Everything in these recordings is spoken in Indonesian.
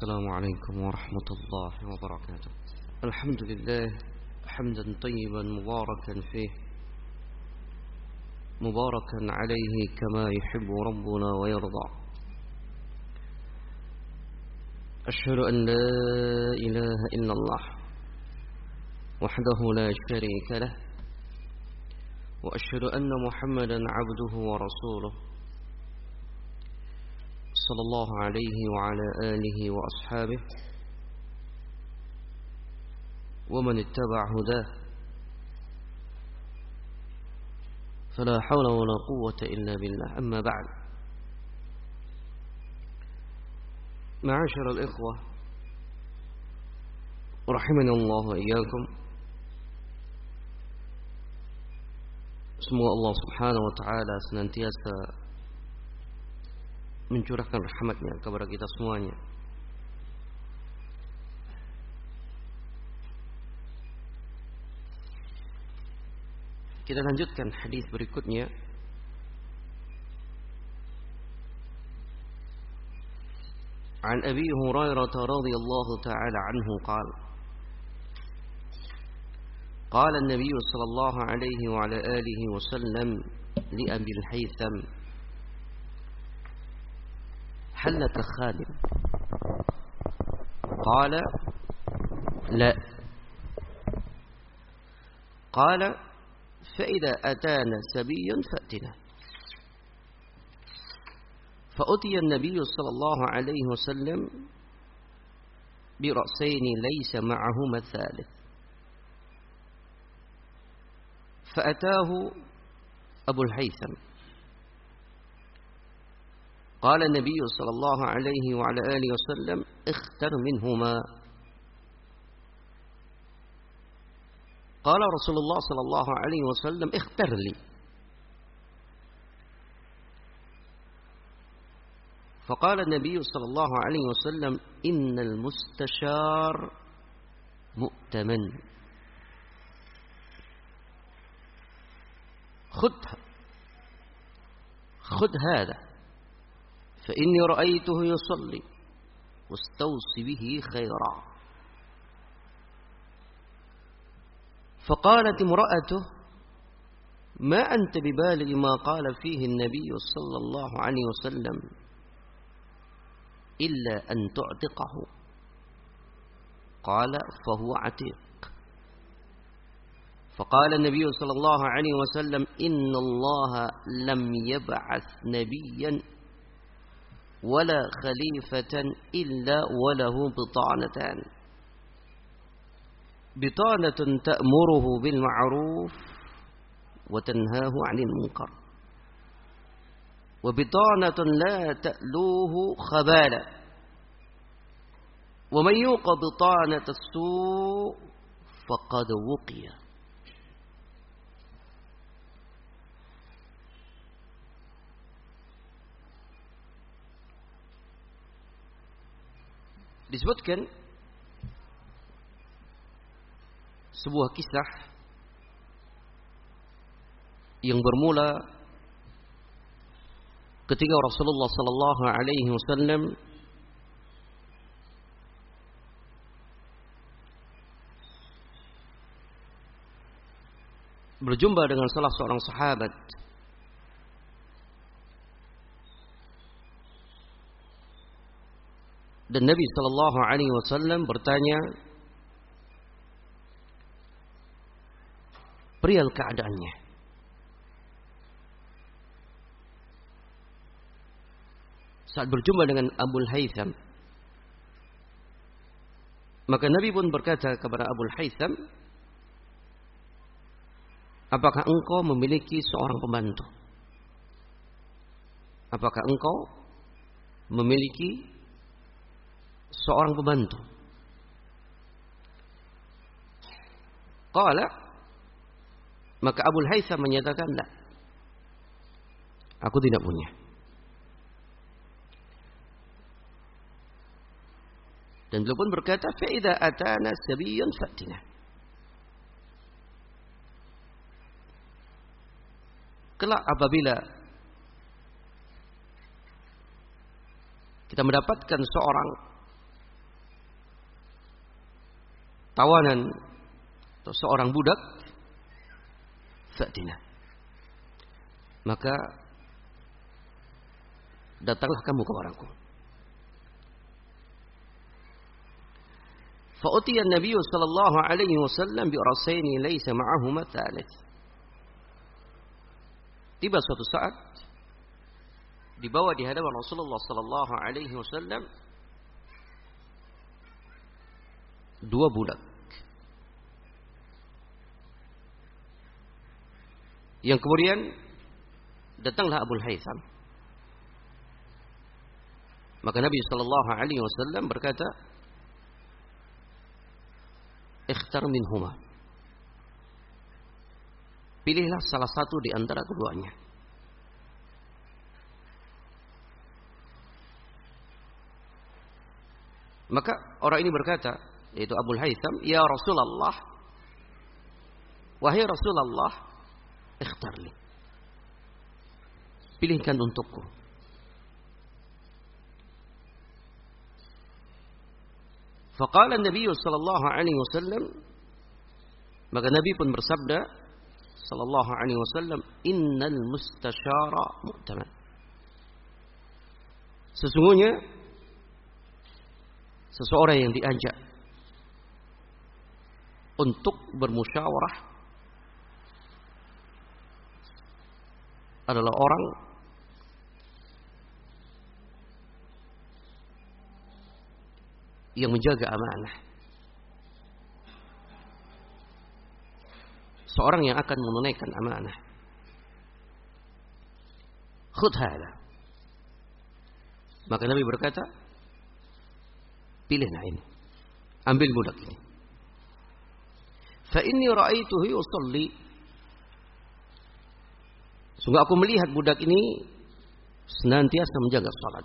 السلام عليكم ورحمة الله وبركاته. الحمد لله حمدا طيبا مباركا فيه مباركا عليه كما يحب ربنا ويرضى. أشهد أن لا إله إلا الله وحده لا شريك له، وأشهد أن محمدا عبده ورسوله صلى الله عليه وعلى آله وأصحابه ومن اتبع هداه، فلا حول ولا قوة إلا بالله. أما بعد، معاشر الإخوة رحمنا الله وإياكم. Semoga Allah Subhanahu wa taala senantiasa mencurahkan rahmatnya kepada kita semuanya. Kita lanjutkan hadis berikutnya. An Abi Hurairah radhiyallahu taala anhu qala قال النبي صلى الله عليه وعلى آله وسلم لأبي الهيثم هل لك خادم؟ قال لا. قال فإذا أتانا سبي فأتنا. فأتي النبي صلى الله عليه وسلم برأسين ليس معهما الثالث، فأتاه أبو الهيثم قال النبي صلى الله عليه وعلى آله وسلم اختر منهما. قال رسول الله صلى الله عليه وسلم اختر لي. فقال النبي صلى الله عليه وسلم إن المستشار مؤتمن، خذ هذا فإني رأيته يصلي واستوصي به خيرا. فقالت امرأته ما أنت ببالغ ما قال فيه النبي صلى الله عليه وسلم إلا أن تعتقه. قال فهو عتيق. فقال النبي صلى الله عليه وسلم إن الله لم يبعث نبيا ولا خليفة إلا وله بطانتان، بطانة تأمره بالمعروف وتنهاه عن المنكر، وبطانة لا تألوه خبالا، ومن يوق بطانة السوء فقد وقي. Disebutkan sebuah kisah yang bermula ketika Rasulullah sallallahu alaihi wasallam berjumpa dengan salah seorang sahabat dan Nabi sallallahu alaihi wasallam bertanya perihal keadaannya. Saat berjumpa dengan Abul Haytham, maka Nabi pun berkata kepada Abul Haytham, apakah engkau memiliki seorang pembantu? Apakah engkau memiliki seorang pembantu? Qala, maka Abul Haytham menyatakan, la, aku tidak punya. Dan beliau pun berkata, fa idza atana sabiyyun fatina. Kelak apabila kita mendapatkan seorang tawanan atau seorang budak, fa'tina, maka datanglah kamu kepadaku. Fa'utiya an-nabiy sallallahu alaihi wasallam bi rasaini laysa ma'ahuma thalith. Tiba suatu saat dibawa di hadapan Rasulullah sallallahu alaihi wasallam dua budak yang kemudian datanglah Abu Haytham. Maka Nabi sallallahu alaihi wasallam berkata, "Ikhtar minhuma." Pilihlah salah satu di antara keduanya. Maka orang ini berkata, yaitu Abu Haytham, "Ya Rasulullah, wahai Rasulullah, ikhtarli. Pilihkan untukku." Faqala Nabi sallallahu alaihi wasallam, maka Nabi pun bersabda sallallahu alaihi wasallam, "Innal mustasyara mu'taman." Sesungguhnya seseorang yang diajak untuk bermusyawarah adalah orang yang menjaga amanah. Seorang yang akan menunaikan amanah. Khudh hada. Maka Nabi berkata, pilihlah ini. Ambil budak ini. Fa inni ra'aituhu yusalli. Sungguh aku melihat budak ini senantiasa menjaga salat.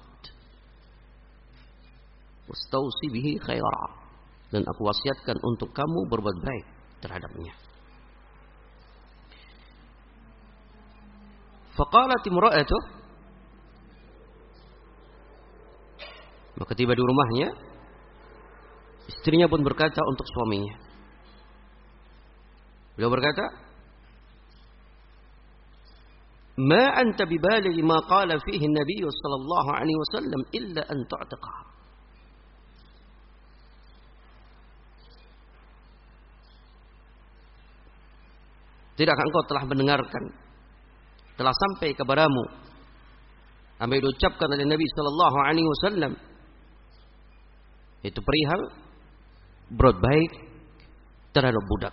Wastausi bihi khaira. Dan aku wasiatkan untuk kamu berbuat baik terhadapnya. Faqalat imra'atuh, maka tiba di rumahnya, istrinya pun berkata untuk suaminya. Beliau berkata, "Ma anta bibalighi ma qala fihi an-nabiy sallallahu alaihi wasallam illa an tu'taqa." Tidakkah engkau telah mendengarkan, telah sampai kepadamu apa yang diucapkan oleh Nabi sallallahu alaihi wasallam, itu perihal berbuat baik terhadap budak.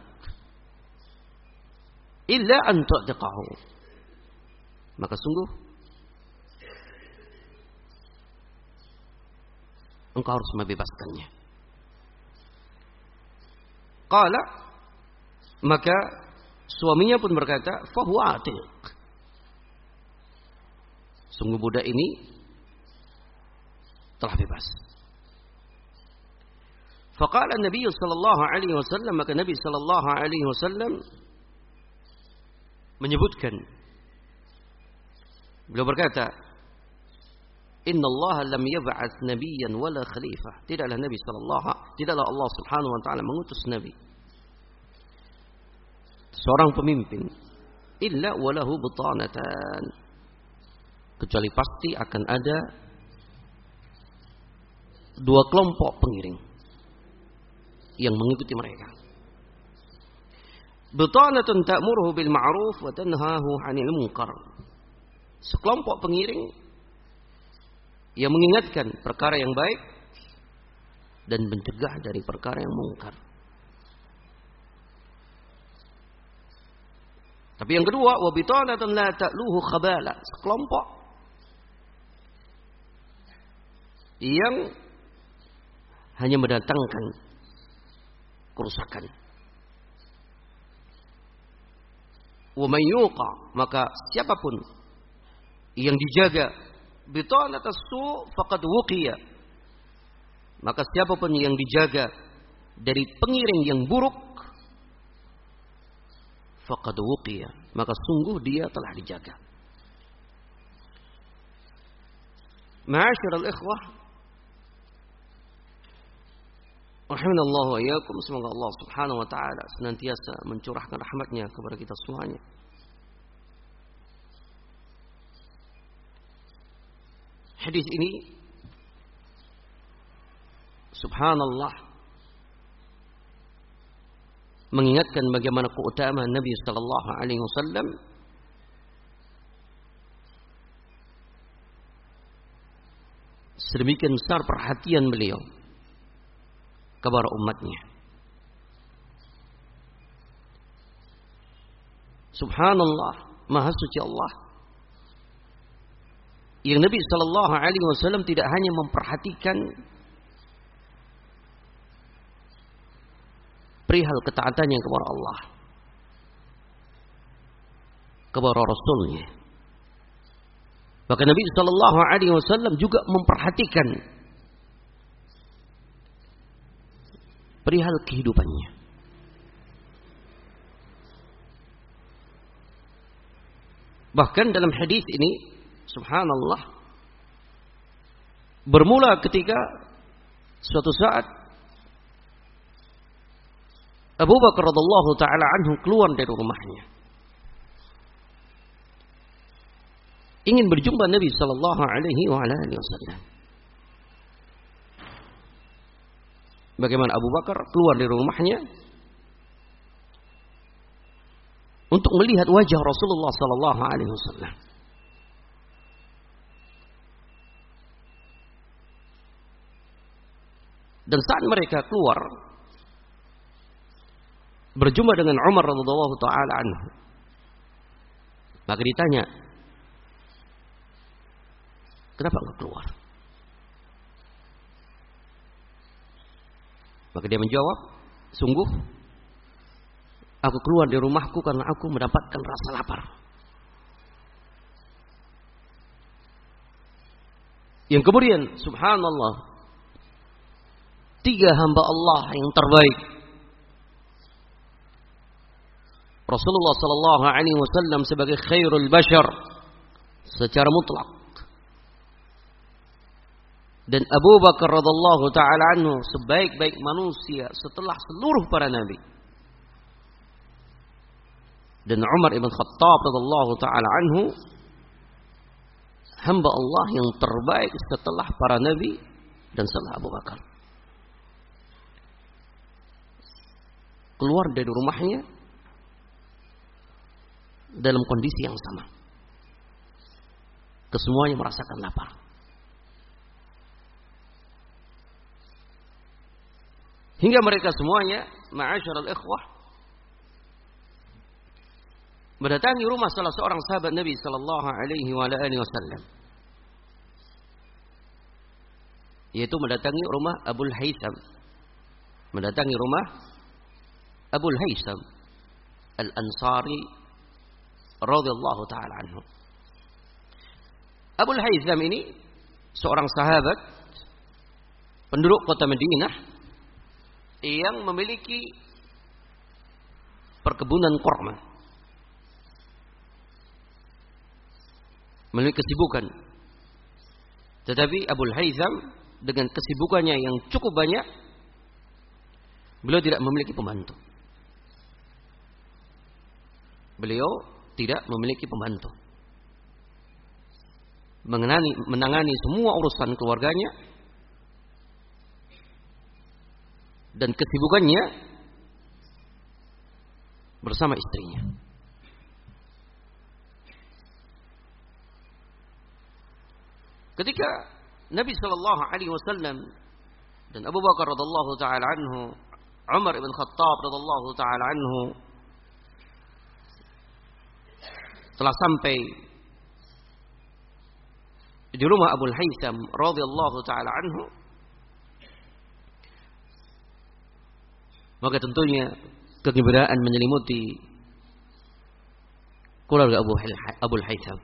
Illa an tu'tiqahu. Maka sungguh engkau harus membebaskannya. Qala, maka suaminya pun berkata, fahuwa atiq. Sungguh budak ini telah bebas. Faqala Nabi sallallahu alaihi wasallam, maka Nabi sallallahu alaihi wasallam menyebutkan, beliau berkata, "Inna Allah lam yab'ats nabiyyan wala khalifah." Tidaklah Allah Subhanahu wa taala mengutus nabi, seorang pemimpin, illa walahu butanatan, kecuali pasti akan ada dua kelompok pengiring yang mengikuti mereka. Butanatun ta'muruhu bil ma'ruf wa tanhahu 'anil munkar. Sekelompok pengiring yang mengingatkan perkara yang baik dan mencegah dari perkara yang mungkar. Tapi yang kedua, wa bitanatun la ta'luhu khabala. Sekelompok yang hanya mendatangkan kerusakan. Wa man yuqa, maka siapapun yang dijaga bitanatus su faqad wuqiya, maka siapapun yang dijaga dari pengiring yang buruk, faqad wuqiya, maka sungguh dia telah dijaga. Ma'asyiral ikhwah Rahimanallahu wa iyyakum, semoga Allah Subhanahu wa taala senantiasa mencurahkan rahmatnya kepada kita semuanya. Hadis ini subhanallah mengingatkan bagaimana keutamaan Nabi sallallahu alaihi wasallam sedemikian besar perhatian beliau kepada umatnya. Subhanallah, maha suci Allah, yang Nabi sallallahu alaihi wasallam tidak hanya memperhatikan perihal ketaatannya kepada Allah, kepada Rasulnya, bahkan Nabi sallallahu alaihi wasallam juga memperhatikan perihal kehidupannya. Bahkan dalam hadis ini, subhanallah, bermula ketika suatu saat Abu Bakar radhiyallahu taala anhu keluar dari rumahnya, ingin berjumpa Nabi sallallahu alaihi wasallam. Bagaimana Abu Bakar keluar dari rumahnya untuk melihat wajah Rasulullah sallallahu alaihi wasallam. Dan saat mereka keluar berjumpa dengan Umar radhiyallahu taala anhu, maka ditanya, kenapa enggak keluar? Maka dia menjawab, sungguh aku keluar dari rumahku karena aku mendapatkan rasa lapar. Yang kemudian, subhanallah, 3 hamba Allah yang terbaik, Rasulullah sallallahu alaihi wasallam sebagai khairul bashar secara mutlak, dan Abu Bakar radhiyallahu taala anhu sebaik-baik manusia setelah seluruh para nabi, dan Umar ibn Khattab radhiyallahu taala anhu hamba Allah yang terbaik setelah para nabi dan setelah Abu Bakar, keluar dari rumahnya dalam kondisi yang sama. Kesemuanya merasakan lapar. Hingga mereka semuanya, ma'asyiral ikhwah, mendatangi rumah salah seorang sahabat Nabi sallallahu alaihi wasallam, yaitu mendatangi rumah Abul Haytham. Mendatangi rumah Abul Haytham Al-Ansari radhiyallahu taala anhu. Abul Haytham ini seorang sahabat penduduk kota Madinah yang memiliki perkebunan kurma, memiliki kesibukan. Tetapi Abul Haytham dengan kesibukannya yang cukup banyak, beliau tidak memiliki pembantu. Beliau tidak memiliki pembantu, menangani semua urusan keluarganya, dan kesibukannya bersama istrinya. Ketika Nabi sallallahu alaihi wasallam dan Abu Bakar radhiyallahu taala anhu, Umar ibn Khattab radhiyallahu taala anhu telah sampai di rumah Abul Haytham radhiyallahu taala anhu, maka tentunya kegembiraan menyelimuti keluarga Abul Haytham.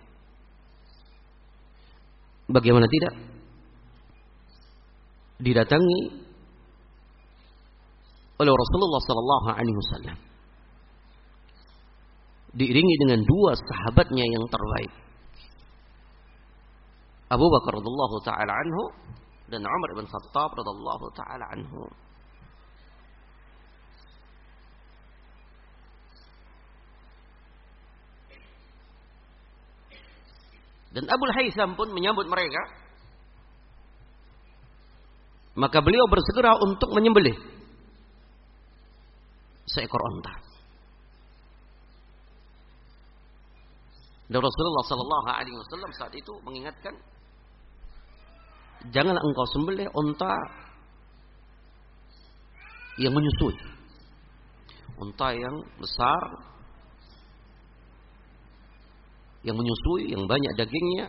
Bagaimana tidak? Didatangi oleh Rasulullah sallallahu alaihi wasallam, diiringi dengan 2 sahabatnya yang terbaik, Abu Bakar radhiyallahu taala anhu dan Umar bin Khattab radhiyallahu taala anhu. Dan Abul Haytham pun menyambut mereka. Maka beliau bersegera untuk menyembelih seekor onta. Dan Rasulullah sallallahu alaihi wasallam saat itu mengingatkan, janganlah engkau sembelih onta yang menyusui. Onta yang besar, yang menyusui, yang banyak dagingnya.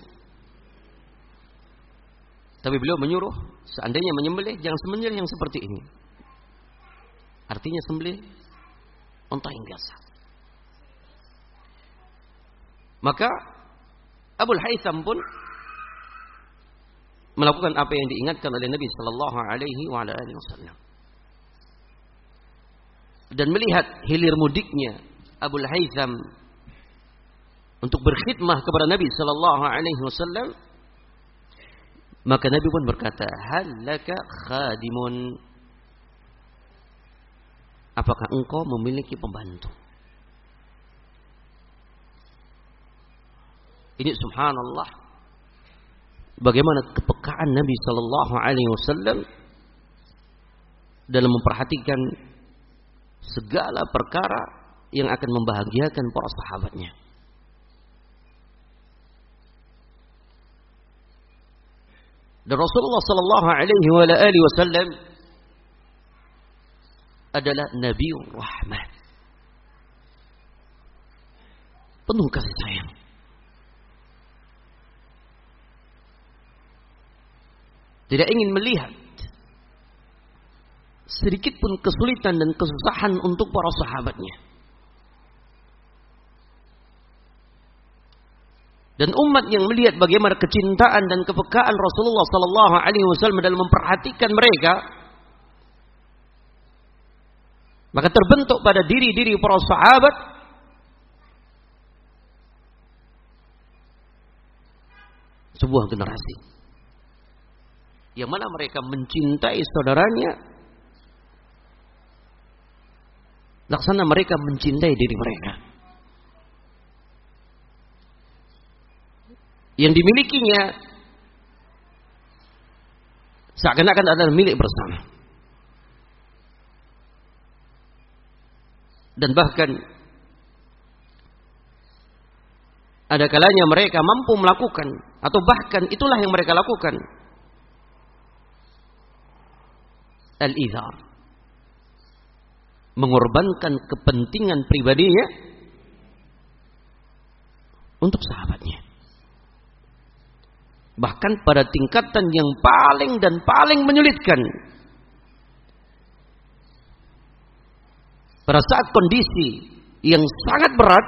Tapi beliau menyuruh, seandainya menyembelih, jangan sembelih yang seperti ini. Artinya sembelih onta yang biasa. Maka Abul Haytham pun melakukan apa yang diingatkan oleh Nabi sallallahu alaihi wasallam. Dan melihat hilir mudiknya Abul Haytham untuk berkhidmah kepada Nabi sallallahu alaihi wasallam, maka Nabi pun berkata, "Hal laka khadimun?" Apakah engkau memiliki pembantu? Ini subhanallah, bagaimana kepekaan Nabi sallallahu alaihi wasallam dalam memperhatikan segala perkara yang akan membahagiakan para sahabatnya. Dan Rasulullah sallallahu alaihi wasallam adalah Nabiur Rahmah, penuh kasih sayang. Tidak ingin melihat sedikit pun kesulitan dan kesusahan untuk para sahabatnya. Dan umat yang melihat bagaimana kecintaan dan kepekaan Rasulullah sallallahu alaihi wasallam dalam memperhatikan mereka, maka terbentuk pada diri-diri para sahabat sebuah generasi yang mana mereka mencintai saudaranya laksana mereka mencintai diri mereka. Yang dimilikinya seakan-akan adalah milik bersama. Dan bahkan ada kalanya mereka mampu melakukan, atau bahkan itulah yang mereka lakukan, al-izar, mengorbankan kepentingan pribadinya untuk sahabatnya. Bahkan pada tingkatan yang paling dan paling menyulitkan, pada saat kondisi yang sangat berat,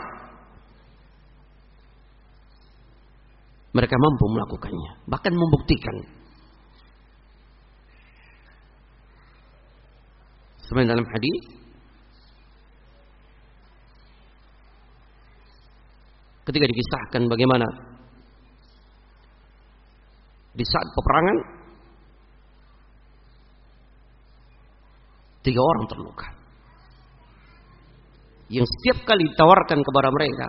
mereka mampu melakukannya, bahkan membuktikan. Sebenarnya dalam hadis ketika dikisahkan bagaimana di saat peperangan 3 orang terluka, yang setiap kali ditawarkan kepada mereka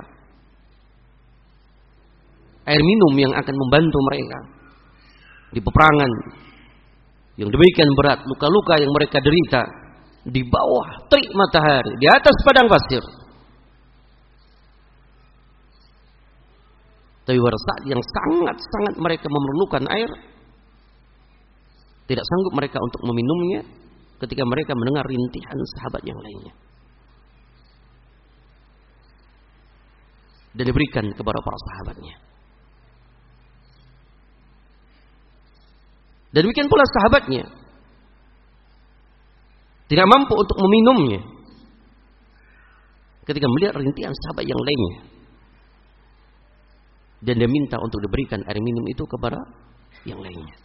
air minum yang akan membantu mereka di peperangan yang demikian berat, luka-luka yang mereka derita di bawah terik matahari, di atas padang pasir. Tapi pada saat yang sangat-sangat mereka memerlukan air, tidak sanggup mereka untuk meminumnya ketika mereka mendengar rintihan sahabat yang lainnya. Dan diberikan kepada para sahabatnya. Dan demikian pula sahabatnya tidak mampu untuk meminumnya ketika melihat rintihan sahabat yang lainnya, dan dia minta untuk diberikan air minum itu kepada yang lainnya.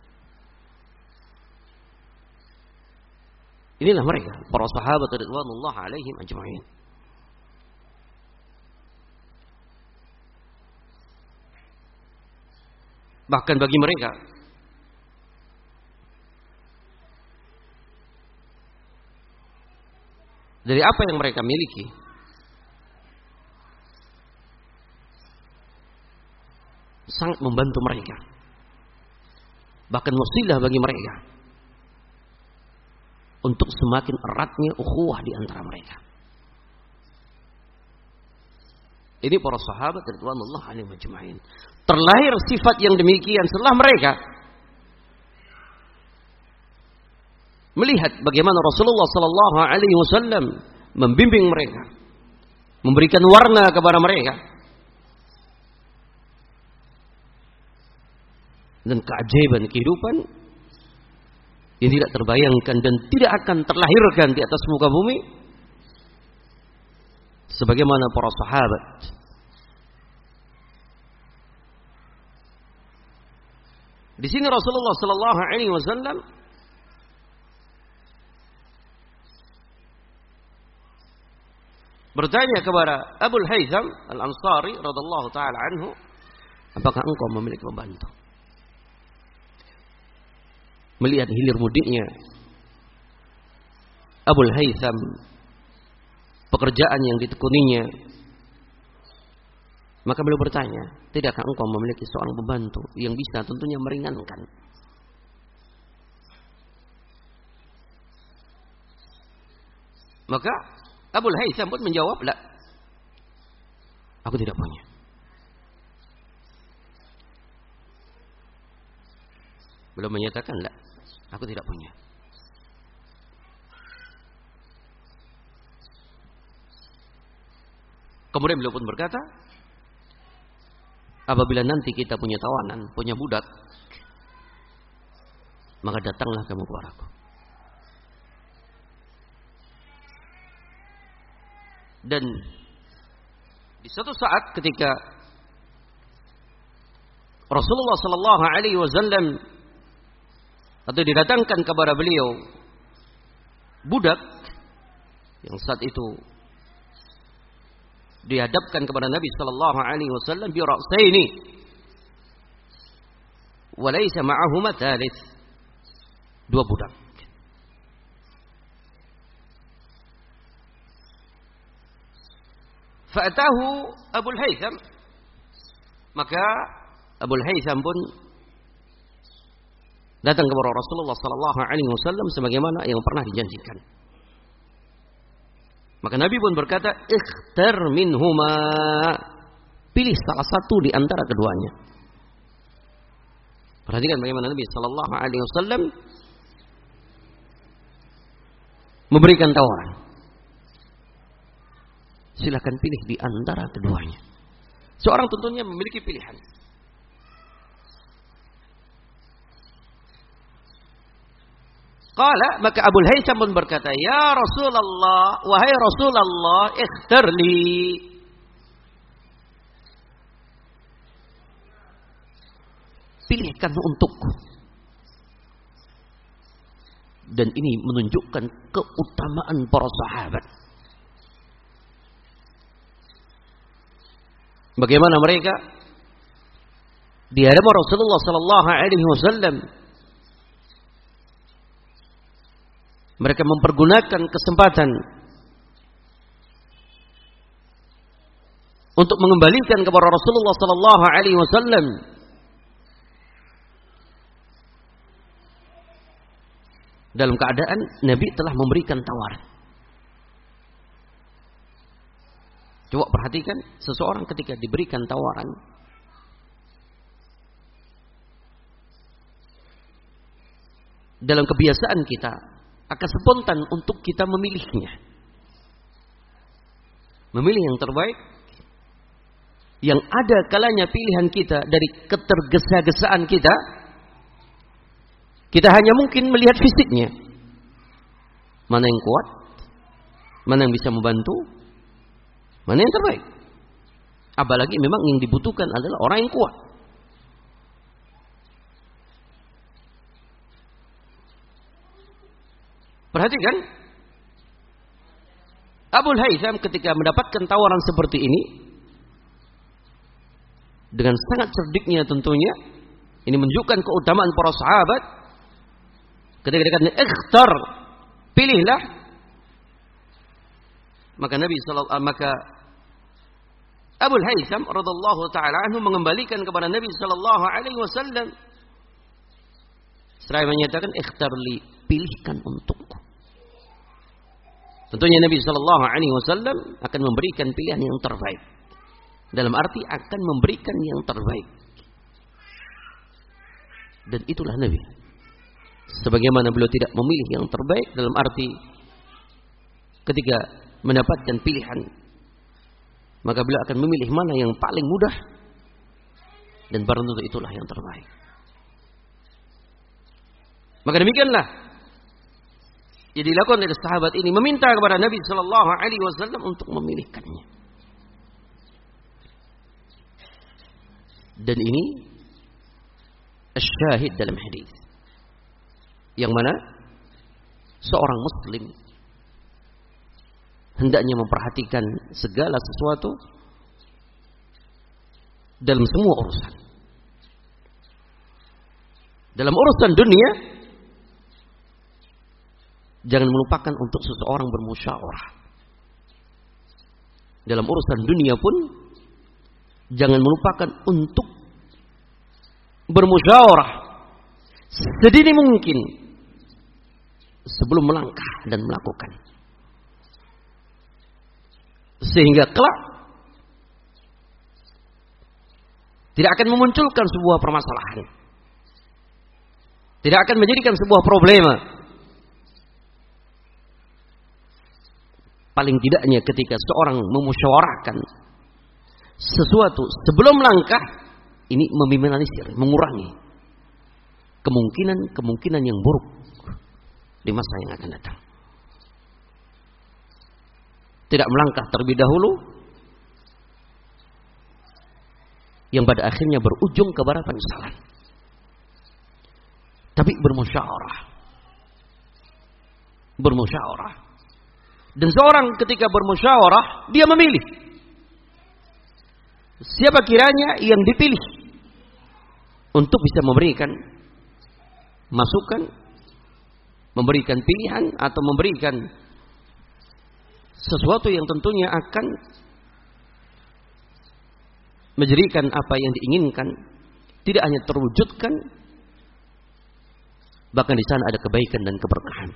Inilah mereka, para sahabat radhiyallahu alaihim ajma'in. Bahkan bagi mereka dari apa yang mereka miliki, sangat membantu mereka. Bahkan wasilah bagi mereka untuk semakin eratnya ukhuwah di antara mereka. Ini para sahabat radhiyallahu anhum ajma'in. Terlahir sifat yang demikian setelah mereka melihat bagaimana Rasulullah sallallahu alaihi wasallam membimbing mereka, memberikan warna kepada mereka, dan keajaiban kehidupan yang tidak terbayangkan dan tidak akan terlahirkan di atas muka bumi sebagaimana para sahabat. Di sini Rasulullah sallallahu alaihi wasallam bertanya kepada Abu Haytham Al-Ansari radhiyallahu taala anhu, apakah engkau memiliki pembantu? Melihat hilir mudiknya Abu Haytham, pekerjaan yang ditekuninya, maka beliau bertanya, tidakkah engkau memiliki seorang pembantu yang bisa tentunya meringankan? Maka Abu Haytham pun menjawab, la, aku tidak punya. Beliau menyatakan, la, aku tidak punya. Kemudian beliau pun berkata, apabila nanti kita punya tawanan, punya budak, maka datanglah kamu kepadaku. Dan di suatu saat ketika Rasulullah sallallahu alaihi wasallam atau didatangkan kepada beliau budak yang saat itu dihadapkan kepada Nabi sallallahu alaihi wasallam bi ra'saini wa laysa ma'ahuma thalith, dua budak. Fa'atahu Abu Haytham, maka Abu Haytham pun datang kepada Rasulullah sallallahu alaihi wasallam sebagaimana yang pernah dijanjikan. Maka Nabi pun berkata, ikhtar minhuma, pilih salah satu di antara keduanya. Perhatikan bagaimana Nabi sallallahu alaihi wasallam memberikan tawaran. Silakan pilih di antara keduanya. Seorang tentunya memiliki pilihan. Qala, maka Abu Haytham pun berkata, ya Rasulullah, wahai Rasulullah, ikhtar li. Pilihkan untukku. Dan ini menunjukkan keutamaan para sahabat. Bagaimana mereka di hadapan Rasulullah sallallahu alaihi wasallam mereka mempergunakan kesempatan untuk mengembalikan kepada Rasulullah sallallahu alaihi wasallam dalam keadaan Nabi telah memberikan tawaran. Coba perhatikan, seseorang ketika diberikan tawaran, dalam kebiasaan kita akan spontan untuk kita memilihnya. Memilih yang terbaik. Yang ada kalanya pilihan kita dari ketergesa-gesaan kita, kita hanya mungkin melihat fisiknya. Mana yang kuat, mana yang bisa membantu, mana yang terbaik. Apalagi memang yang dibutuhkan adalah orang yang kuat. Perhatikan, Abu Haytham ketika mendapatkan tawaran seperti ini, dengan sangat cerdiknya tentunya, ini menunjukkan keutamaan para sahabat. Ketika dikatakan ikhtar, pilihlah, maka Abul Haytham radhiyallahu taala anhu mengembalikan kepada Nabi sallallahu alaihi wasallam. Seraya menyatakan, "Ikhtarli, pilihkan untukku." Tentunya Nabi sallallahu alaihi wasallam akan memberikan pilihan yang terbaik. Dalam arti akan memberikan yang terbaik. Dan itulah Nabi. Sebagaimana beliau tidak memilih yang terbaik dalam arti ketika mendapatkan pilihan, maka beliau akan memilih mana yang paling mudah dan barang tentu itulah yang terbaik. Maka demikianlah yang dilakukan oleh sahabat ini, meminta kepada Nabi sallallahu alaihi wasallam untuk memilihkannya. Dan ini syahid dalam hadis yang mana seorang muslim hendaknya memperhatikan segala sesuatu dalam semua urusan. Dalam urusan dunia, jangan melupakan untuk seseorang bermusyawarah. Dalam urusan dunia pun, jangan melupakan untuk bermusyawarah sedini mungkin sebelum melangkah dan melakukan. Sehingga kelak tidak akan memunculkan sebuah permasalahan, tidak akan menjadikan sebuah problema. Paling tidaknya ketika seorang memusyawarahkan sesuatu sebelum melangkah, ini meminimalisir, mengurangi kemungkinan yang buruk di masa yang akan datang. Tidak melangkah terlebih dahulu yang pada akhirnya berujung kepada penyesalan. Tapi bermusyawarah. Dan seorang ketika bermusyawarah, dia memilih siapa kiranya yang dipilih untuk bisa memberikan masukan, memberikan pilihan atau memberikan sesuatu yang tentunya akan menjadikan apa yang diinginkan tidak hanya terwujudkan, bahkan di sana ada kebaikan dan keberkahan.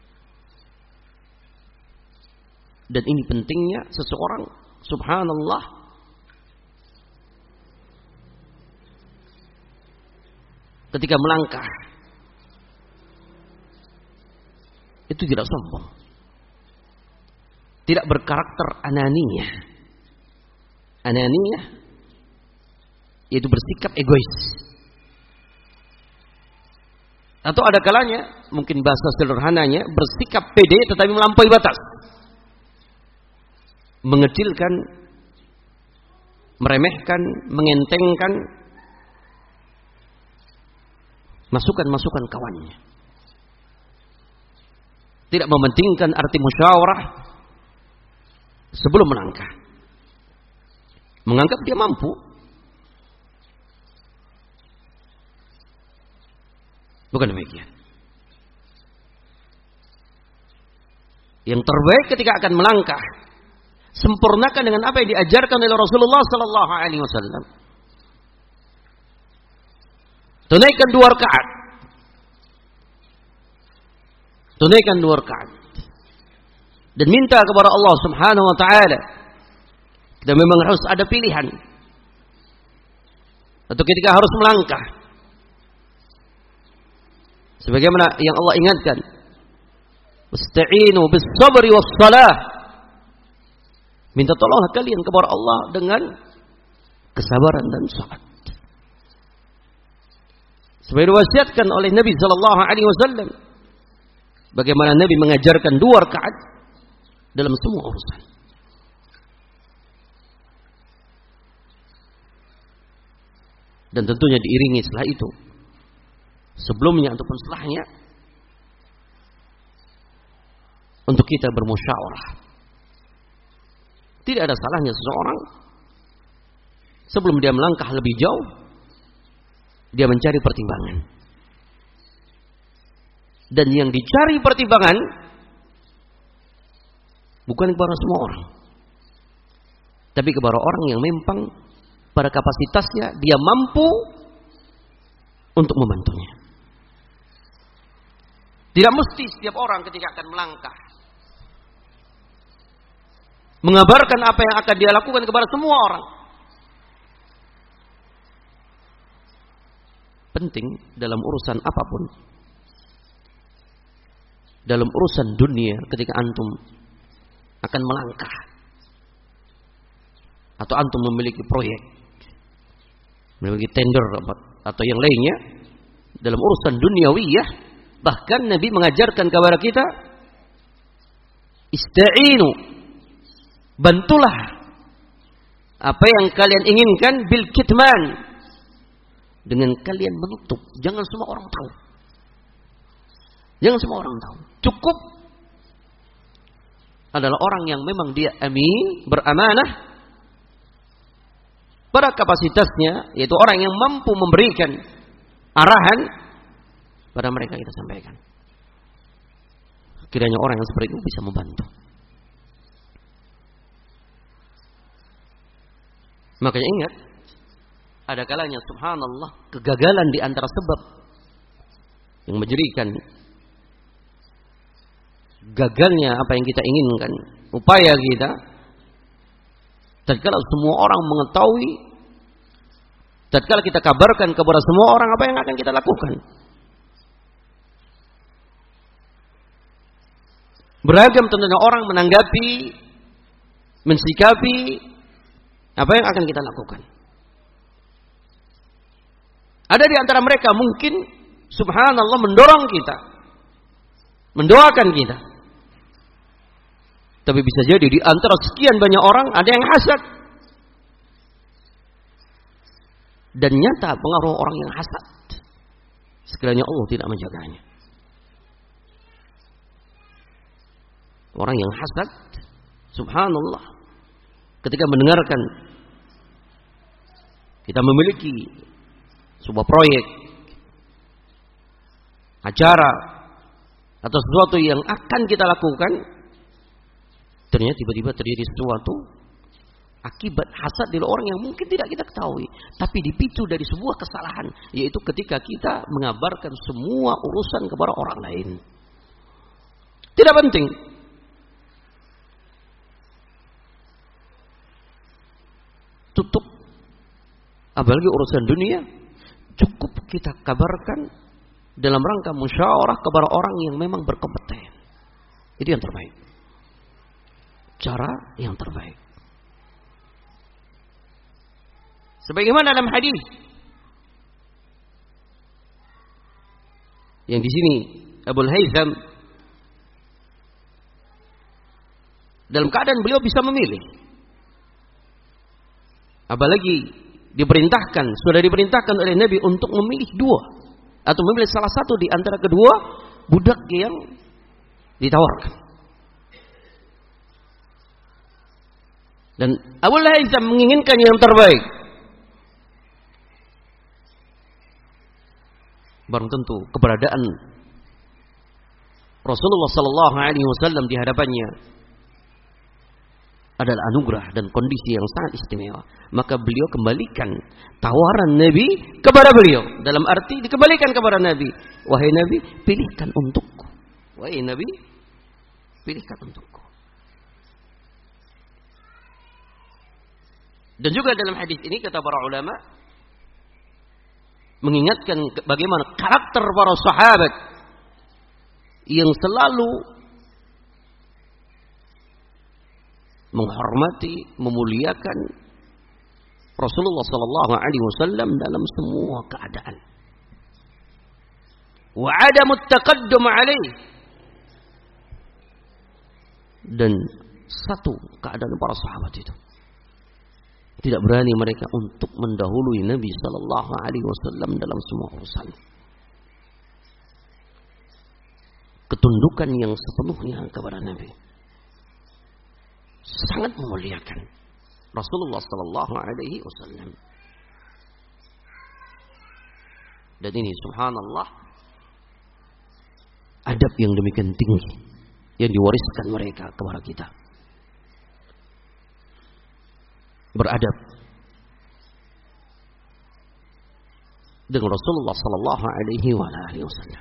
Dan ini pentingnya seseorang, subhanallah, ketika melangkah itu tidak sombong, tidak berkarakter ananiyah. Ananiyah yaitu bersikap egois. Atau ada kalanya, mungkin bahasa sederhananya, bersikap pede tetapi melampaui batas, mengecilkan, meremehkan, mengentengkan masukan-masukan kawannya. Tidak mementingkan arti musyawarah sebelum melangkah. Menganggap dia mampu. Bukan demikian. Yang terbaik ketika akan melangkah, sempurnakan dengan apa yang diajarkan oleh Rasulullah sallallahu alaihi wasallam. Tunaikan 2 rakaat. Tunaikan 2 rakaat. Dan minta kepada Allah Subhanahu wa taala. Dan memang harus ada pilihan. Atau ketika harus melangkah, sebagaimana yang Allah ingatkan, "Wasta'inu bis-sabri was-salah." Minta tolonglah kalian kepada Allah dengan kesabaran dan salat. Sebagai diwasiatkan oleh Nabi sallallahu alaihi wasallam, bagaimana Nabi mengajarkan 2 rakaat dalam semua urusan. Dan tentunya diiringi setelah itu, sebelumnya ataupun setelahnya, untuk kita bermusyawarah. Tidak ada salahnya seseorang sebelum dia melangkah lebih jauh, dia mencari pertimbangan. Dan yang dicari pertimbangan bukan kepada semua orang. tapi kepada orang yang memang pada kapasitasnya dia mampu untuk membantunya. Tidak mesti setiap orang ketika akan melangkah mengabarkan apa yang akan dia lakukan kepada semua orang. Penting dalam urusan apapun, dalam urusan dunia, ketika antum akan melangkah atau antum memiliki proyek, memiliki tender atau yang lainnya dalam urusan duniawiyah, bahkan Nabi mengajarkan kepada kita, ista'inu, bantulah apa yang kalian inginkan bil kitman, dengan kalian menutup, jangan semua orang tahu. Jangan semua orang tahu. Cukup adalah orang yang memang dia amin, beramanah pada kapasitasnya, yaitu orang yang mampu memberikan arahan pada mereka kita sampaikan. Kiranya orang yang seperti itu bisa membantu. Makanya ingat, ada kalanya subhanallah kegagalan di antara sebab yang menjadikan gagalnya apa yang kita inginkan, upaya kita, tatkala semua orang mengetahui, tatkala kita kabarkan kepada semua orang apa yang akan kita lakukan. Beragam tentunya orang menanggapi, mensikapi apa yang akan kita lakukan. Ada di antara mereka mungkin subhanallah mendorong kita, mendoakan kita. Tapi bisa jadi di antara sekian banyak orang ada yang hasad. Dan nyata pengaruh orang yang hasad, sekiranya Allah tidak menjaganya. Orang yang hasad, subhanallah, ketika mendengarkan kita memiliki sebuah proyek, acara, atau sesuatu yang akan kita lakukan, ternyata tiba-tiba terjadi sesuatu akibat hasad dari orang yang mungkin tidak kita ketahui, tapi dipicu dari sebuah kesalahan, yaitu ketika kita mengabarkan semua urusan kepada orang lain. Tidak penting. Tutup. Apalagi urusan dunia, cukup kita kabarkan dalam rangka musyawarah kepada orang yang memang berkompeten. Itu yang terbaik. Cara yang terbaik. Sebagaimana dalam hadis yang di sini Abul Haytham dalam keadaan beliau bisa memilih, apalagi sudah diperintahkan oleh Nabi untuk memilih dua atau memilih salah satu di antara kedua budak yang ditawarkan. Dan Abul Haytham menginginkan yang terbaik. Barang tentu keberadaan Rasulullah sallallahu alaihi wasallam di hadapannya adalah anugerah dan kondisi yang sangat istimewa. Maka beliau kembalikan tawaran Nabi kepada beliau. Dalam arti dikembalikan kepada Nabi. Wahai Nabi, pilihkan untukku. Wahai Nabi, pilihkan untukku. Dan juga dalam hadis ini kata para ulama mengingatkan bagaimana karakter para sahabat yang selalu menghormati, memuliakan Rasulullah sallallahu alaihi wasallam dalam semua keadaan. Wa adamut taqaddum alaihi. Dan satu keadaan para sahabat itu, tidak berani mereka untuk mendahului Nabi sallallahu alaihi wasallam dalam semua urusan. Ketundukan yang sepenuhnya kepada Nabi. Sangat memuliakan Rasulullah sallallahu alaihi wasallam. Dan ini subhanallah adab yang demikian tinggi yang diwariskan mereka kepada kita. beradab dengan Rasulullah sallallahu alaihi wasallam.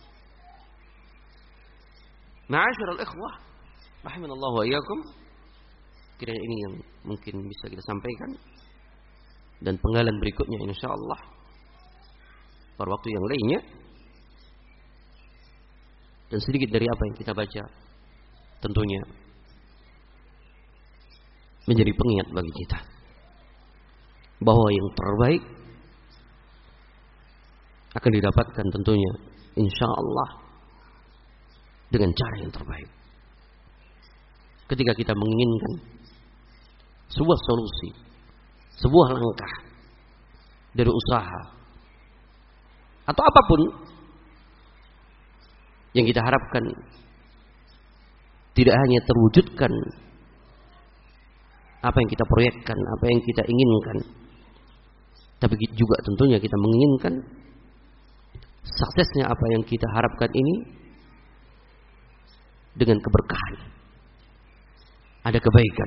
Ma'asyiral ikhwah, rahimanallahu wa iyyakum. Kira ini yang mungkin bisa kita sampaikan, dan penggalan berikutnya insyaallah pada waktu yang lainnya. Dan sedikit dari apa yang kita baca tentunya menjadi pengingat bagi kita bahwa yang terbaik akan didapatkan tentunya insyaallah dengan cara yang terbaik. Ketika kita menginginkan sebuah solusi, sebuah langkah dari usaha atau apapun yang kita harapkan tidak hanya terwujudkan apa yang kita proyekkan, apa yang kita inginkan, tapi juga tentunya kita menginginkan suksesnya apa yang kita harapkan ini dengan keberkahan, ada kebaikan,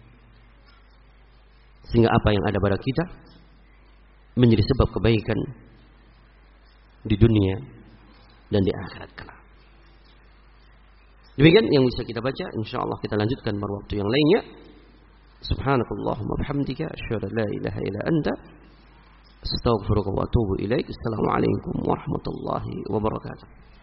sehingga apa yang ada pada kita menjadi sebab kebaikan di dunia dan di akhirat kelak. Demikian yang bisa kita baca. Insyaallah kita lanjutkan pada waktu yang lainnya. Subhanakallahumma bihamdika asyhadu an la ilaha illa anta astaghfiruka wa atubu ilaik. Assalamualaikum warahmatullahi wabarakatuh.